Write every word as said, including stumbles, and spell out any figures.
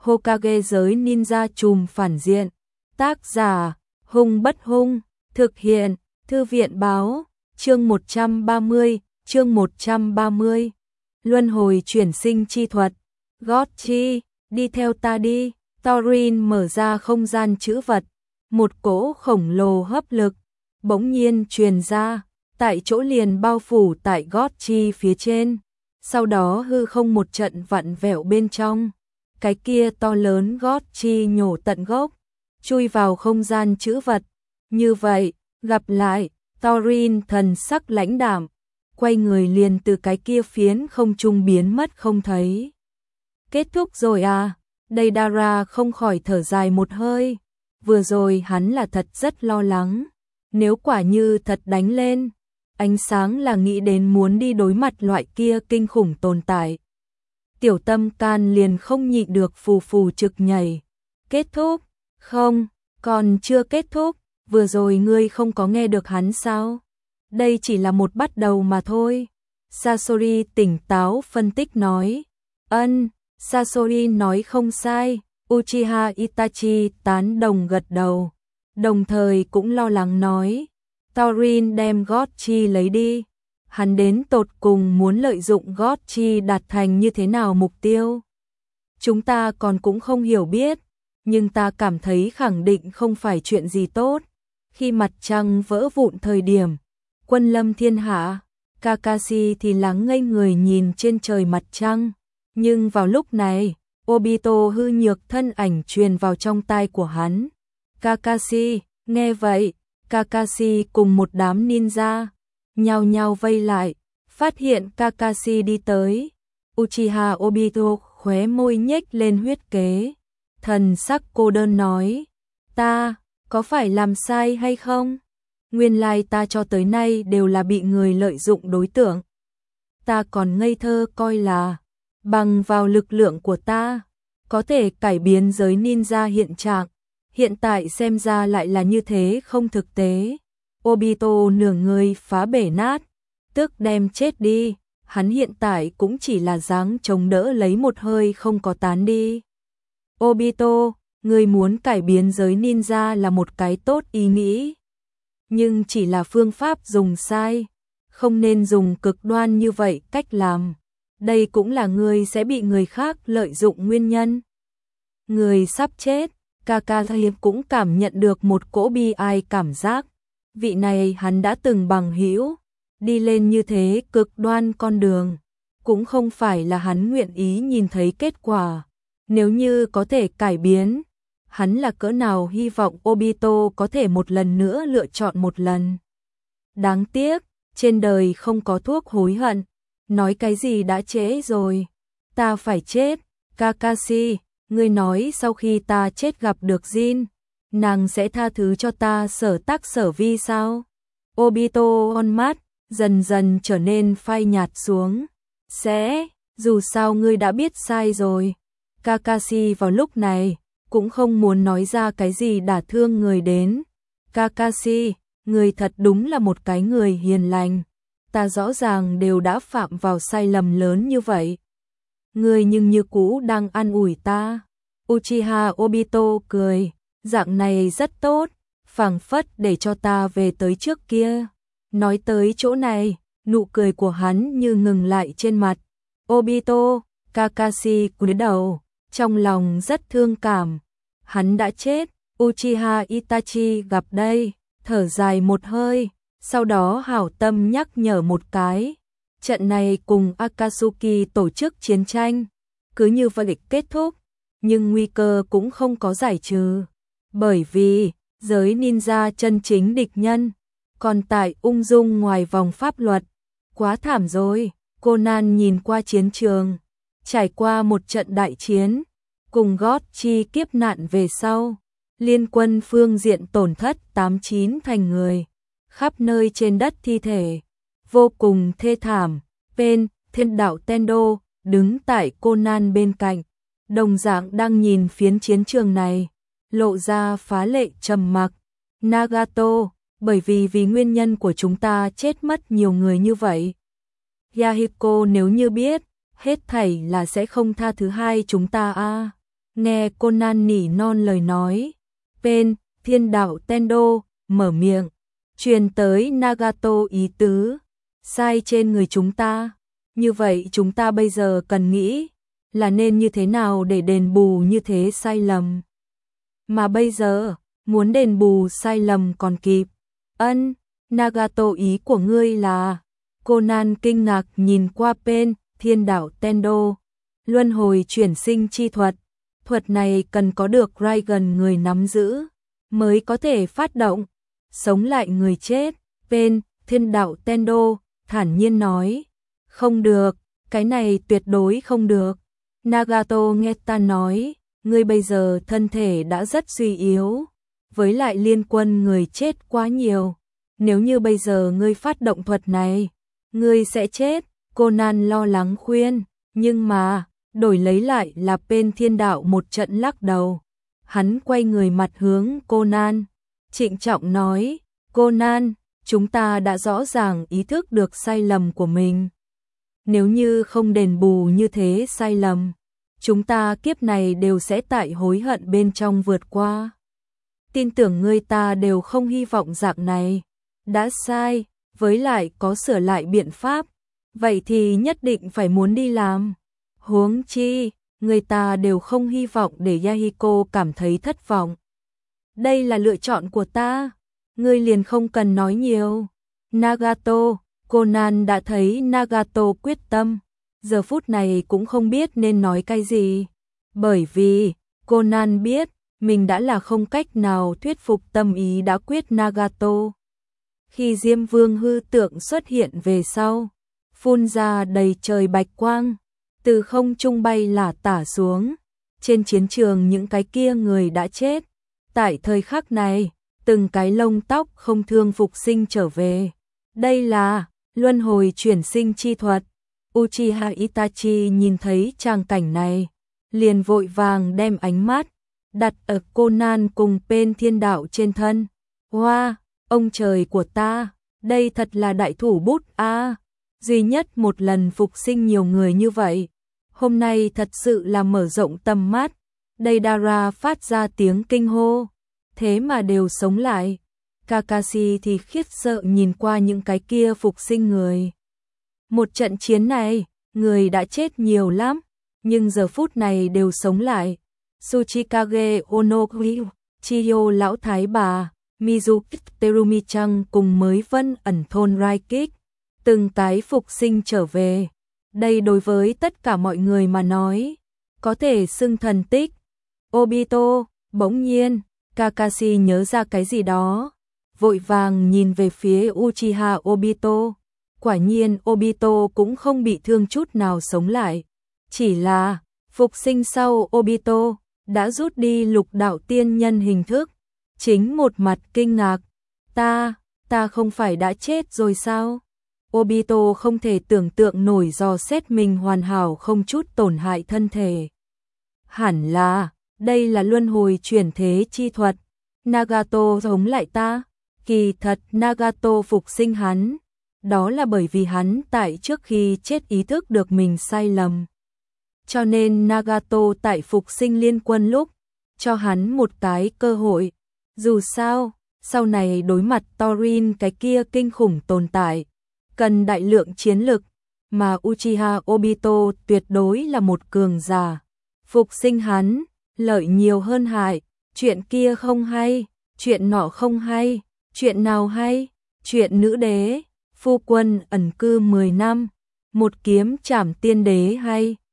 Hokage giới ninja trùm phản diện. Tác giả, Hung Bất Hung, thực hiện, Thư viện báo, chương một trăm ba mươi, chương một trăm ba mươi. Luân hồi chuyển sinh chi thuật. Gót chi, đi theo ta đi. Thorin mở ra không gian trữ vật. Một cỗ khổng lồ hấp lực bỗng nhiên truyền ra, tại chỗ liền bao phủ tại gót chi phía trên. Sau đó hư không một trận vặn vẹo bên trong. Cái kia to lớn gót chi nhổ tận gốc, chui vào không gian trữ vật. Như vậy, gặp lại, Thorin thần sắc lãnh đạm, quay người liền từ cái kia phiến không trung biến mất không thấy. Kết thúc rồi à? Deidara không khỏi thở dài một hơi. Vừa rồi hắn là thật rất lo lắng. Nếu quả như thật đánh lên, ánh sáng là nghĩ đến muốn đi đối mặt loại kia kinh khủng tồn tại. Tiểu tâm can liền không nhịn được phù phù trực nhảy. Kết thúc? Không, còn chưa kết thúc. Vừa rồi ngươi không có nghe được hắn sao? Đây chỉ là một bắt đầu mà thôi. Sasori tỉnh táo phân tích nói. Ân, Sasori nói không sai. Uchiha Itachi tán đồng gật đầu. Đồng thời cũng lo lắng nói. Thorin đem gót chi lấy đi. Hắn đến tột cùng muốn lợi dụng gót chi đạt thành như thế nào mục tiêu? Chúng ta còn cũng không hiểu biết. Nhưng ta cảm thấy khẳng định không phải chuyện gì tốt. Khi mặt trăng vỡ vụn thời điểm, quân lâm thiên hạ, Kakashi thì lắng ngây người nhìn trên trời mặt trăng. Nhưng vào lúc này, Obito hư nhược thân ảnh truyền vào trong tai của hắn. Kakashi, nghe vậy, Kakashi cùng một đám ninja, nhao nhao vây lại, phát hiện Kakashi đi tới. Uchiha Obito khóe môi nhếch lên huyết kế. Thần sắc cô đơn nói, ta, có phải làm sai hay không? Nguyên lai ta cho tới nay đều là bị người lợi dụng đối tượng. Ta còn ngây thơ coi là, bằng vào lực lượng của ta, có thể cải biến giới ninja hiện trạng. Hiện tại xem ra lại là như thế không thực tế. Obito nửa người phá bể nát, tức đem chết đi. Hắn hiện tại cũng chỉ là dáng chống đỡ lấy một hơi không có tán đi. Obito, người muốn cải biến giới ninja là một cái tốt ý nghĩ. Nhưng chỉ là phương pháp dùng sai. Không nên dùng cực đoan như vậy cách làm. Đây cũng là người sẽ bị người khác lợi dụng nguyên nhân. Người sắp chết, Kakashi cũng cảm nhận được một cỗ bi ai cảm giác. Vị này hắn đã từng bằng hữu, đi lên như thế cực đoan con đường, cũng không phải là hắn nguyện ý nhìn thấy kết quả. Nếu như có thể cải biến, hắn là cỡ nào hy vọng Obito có thể một lần nữa lựa chọn một lần. Đáng tiếc, trên đời không có thuốc hối hận, nói cái gì đã trễ rồi. Ta phải chết, Kakashi, ngươi nói sau khi ta chết gặp được Jin, nàng sẽ tha thứ cho ta sở tác sở vi sao? Obito on mắt, dần dần trở nên phai nhạt xuống. Sẽ, dù sao ngươi đã biết sai rồi. Kakashi vào lúc này, cũng không muốn nói ra cái gì đả thương người đến. Kakashi, ngươi thật đúng là một cái người hiền lành. Ta rõ ràng đều đã phạm vào sai lầm lớn như vậy. Ngươi nhưng như cũ đang an ủi ta. Uchiha Obito cười, dạng này rất tốt, phảng phất để cho ta về tới trước kia. Nói tới chỗ này, nụ cười của hắn như ngừng lại trên mặt. Obito, Kakashi cúi đầu, trong lòng rất thương cảm. Hắn đã chết. Uchiha Itachi gặp đây, thở dài một hơi, sau đó hảo tâm nhắc nhở một cái. Trận này cùng Akatsuki tổ chức chiến tranh, cứ như vậy kết thúc, nhưng nguy cơ cũng không có giải trừ. Bởi vì, giới ninja chân chính địch nhân, còn tại ung dung ngoài vòng pháp luật. Quá thảm rồi. Conan nhìn qua chiến trường, trải qua một trận đại chiến, cùng gót chi kiếp nạn về sau, liên quân phương diện tổn thất tám chín thành người, khắp nơi trên đất thi thể, vô cùng thê thảm. Bên Thiên đạo Tendo đứng tại Conan bên cạnh, đồng dạng đang nhìn phiến chiến trường này, lộ ra phá lệ trầm mặc. Nagato, bởi vì vì nguyên nhân của chúng ta chết mất nhiều người như vậy. Yahiko nếu như biết, hết thảy là sẽ không tha thứ hai chúng ta a. À. Nghe Conan nỉ non lời nói, bên Thiên đạo Tendo mở miệng, truyền tới Nagato ý tứ, sai trên người chúng ta. Như vậy chúng ta bây giờ cần nghĩ là nên như thế nào để đền bù như thế sai lầm. Mà bây giờ, muốn đền bù sai lầm còn kịp. Ân, Nagato ý của ngươi là... Conan kinh ngạc nhìn qua bên Thiên đạo Tendo. Luân hồi chuyển sinh chi thuật. Thuật này cần có được Raigan người nắm giữ, mới có thể phát động, sống lại người chết. Bên Thiên đạo Tendo thản nhiên nói, không được, cái này tuyệt đối không được. Nagato nghe ta nói, ngươi bây giờ thân thể đã rất suy yếu, với lại liên quân người chết quá nhiều. Nếu như bây giờ ngươi phát động thuật này, ngươi sẽ chết. Conan lo lắng khuyên, nhưng mà, đổi lấy lại là bên Thiên đạo một trận lắc đầu. Hắn quay người mặt hướng Conan, trịnh trọng nói, Conan, chúng ta đã rõ ràng ý thức được sai lầm của mình. Nếu như không đền bù như thế sai lầm, chúng ta kiếp này đều sẽ tại hối hận bên trong vượt qua. Tin tưởng ngươi ta đều không hy vọng dạng này. Đã sai, với lại có sửa lại biện pháp, vậy thì nhất định phải muốn đi làm. Huống chi, người ta đều không hy vọng để Yahiko cảm thấy thất vọng. Đây là lựa chọn của ta, ngươi liền không cần nói nhiều. Nagato, Conan đã thấy Nagato quyết tâm, giờ phút này cũng không biết nên nói cái gì. Bởi vì, Conan biết, mình đã là không cách nào thuyết phục tâm ý đã quyết Nagato. Khi Diêm Vương hư tượng xuất hiện về sau, phun ra đầy trời bạch quang, từ không trung bay lả tả xuống, trên chiến trường những cái kia người đã chết. Tại thời khắc này, từng cái lông tóc không thương phục sinh trở về. Đây là luân hồi chuyển sinh chi thuật. Uchiha Itachi nhìn thấy tràng cảnh này, liền vội vàng đem ánh mắt đặt ở Conan cùng bên Thiên đạo trên thân. Hoa, wow, ông trời của ta, đây thật là đại thủ bút a, à, duy nhất một lần phục sinh nhiều người như vậy. Hôm nay thật sự là mở rộng tầm mắt. Deidara phát ra tiếng kinh hô, thế mà đều sống lại. Kakashi thì khiếp sợ nhìn qua những cái kia phục sinh người. Một trận chiến này, người đã chết nhiều lắm, nhưng giờ phút này đều sống lại. Tsuchikage Onogiri, Chiyo lão thái bà, Mizuki Terumi-chan cùng mới Vân ẩn thôn Raikik, từng cái phục sinh trở về. Đây đối với tất cả mọi người mà nói, có thể xưng thần tích. Obito, bỗng nhiên, Kakashi nhớ ra cái gì đó, vội vàng nhìn về phía Uchiha Obito. Quả nhiên Obito cũng không bị thương chút nào sống lại, chỉ là phục sinh sau Obito đã rút đi lục đạo tiên nhân hình thức. Chính một mặt kinh ngạc, ta, ta không phải đã chết rồi sao? Obito không thể tưởng tượng nổi dò xét mình hoàn hảo không chút tổn hại thân thể. Hẳn là, đây là luân hồi chuyển thế chi thuật. Nagato giống lại ta, kỳ thật Nagato phục sinh hắn. Đó là bởi vì hắn tại trước khi chết ý thức được mình sai lầm. Cho nên Nagato tại phục sinh liên quân lúc, cho hắn một cái cơ hội. Dù sao, sau này đối mặt Torin cái kia kinh khủng tồn tại, cần đại lượng chiến lực, mà Uchiha Obito tuyệt đối là một cường giả. Phục sinh hắn, lợi nhiều hơn hại, chuyện kia không hay, chuyện nọ không hay, chuyện nào hay, chuyện nữ đế, phu quân ẩn cư mười năm, một kiếm trảm tiên đế hay.